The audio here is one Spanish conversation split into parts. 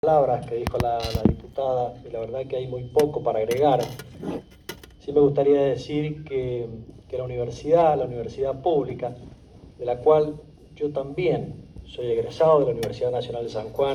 Palabras que dijo la diputada, y la verdad que hay muy poco para agregar. Sí me gustaría decir que la universidad pública, de la cual yo también soy egresado de la Universidad Nacional de San Juan,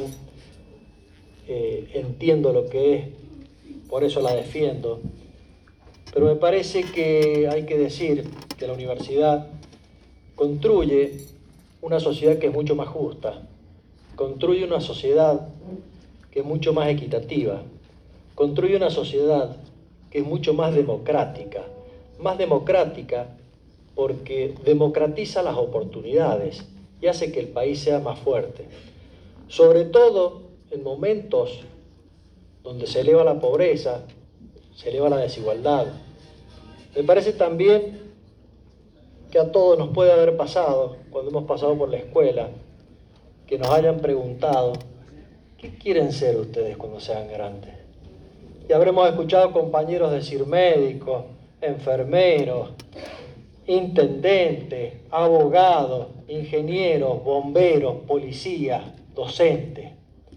entiendo lo que es, por eso la defiendo, pero me parece que hay que decir que la universidad construye una sociedad que es mucho más justa, construye una sociedad que es mucho más equitativa, construye una sociedad que es mucho más democrática porque democratiza las oportunidades y hace que el país sea más fuerte, sobre todo en momentos donde se eleva la pobreza, se eleva la desigualdad. Me parece también que a todos nos puede haber pasado, cuando hemos pasado por la escuela, que nos hayan preguntado: ¿qué quieren ser ustedes cuando sean grandes? Y habremos escuchado compañeros decir médicos, enfermeros, intendentes, abogados, ingenieros, bomberos, policías, docentes.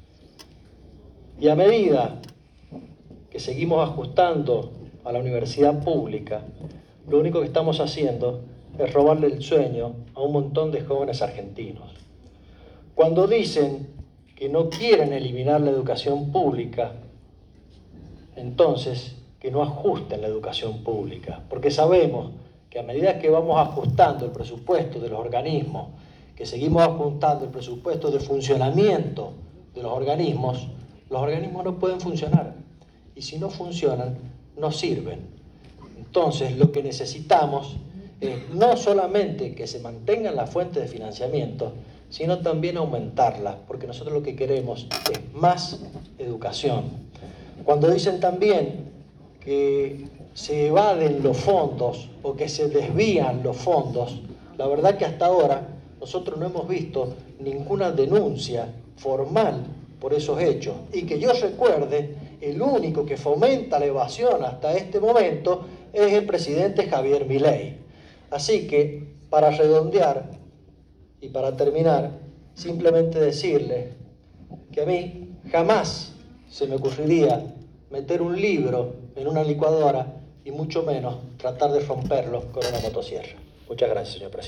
Y a medida que seguimos ajustando a la universidad pública, lo único que estamos haciendo es robarle el sueño a un montón de jóvenes argentinos. Cuando dicen que no quieren eliminar la educación pública, entonces que no ajusten la educación pública, porque sabemos que a medida que vamos ajustando el presupuesto de los organismos, que seguimos ajustando el presupuesto de funcionamiento de los organismos no pueden funcionar, y si no funcionan, no sirven. Entonces lo que necesitamos es no solamente que se mantengan las fuentes de financiamiento, sino también aumentarlas, porque nosotros lo que queremos es más educación. Cuando dicen también que se evaden los fondos o que se desvían los fondos, la verdad que hasta ahora nosotros no hemos visto ninguna denuncia formal por esos hechos. Y que yo recuerde, el único que fomenta la evasión hasta este momento es el presidente Javier Milei. Así que, para redondear y para terminar, simplemente decirles que a mí jamás se me ocurriría meter un libro en una licuadora y mucho menos tratar de romperlo con una motosierra. Muchas gracias, señor presidente.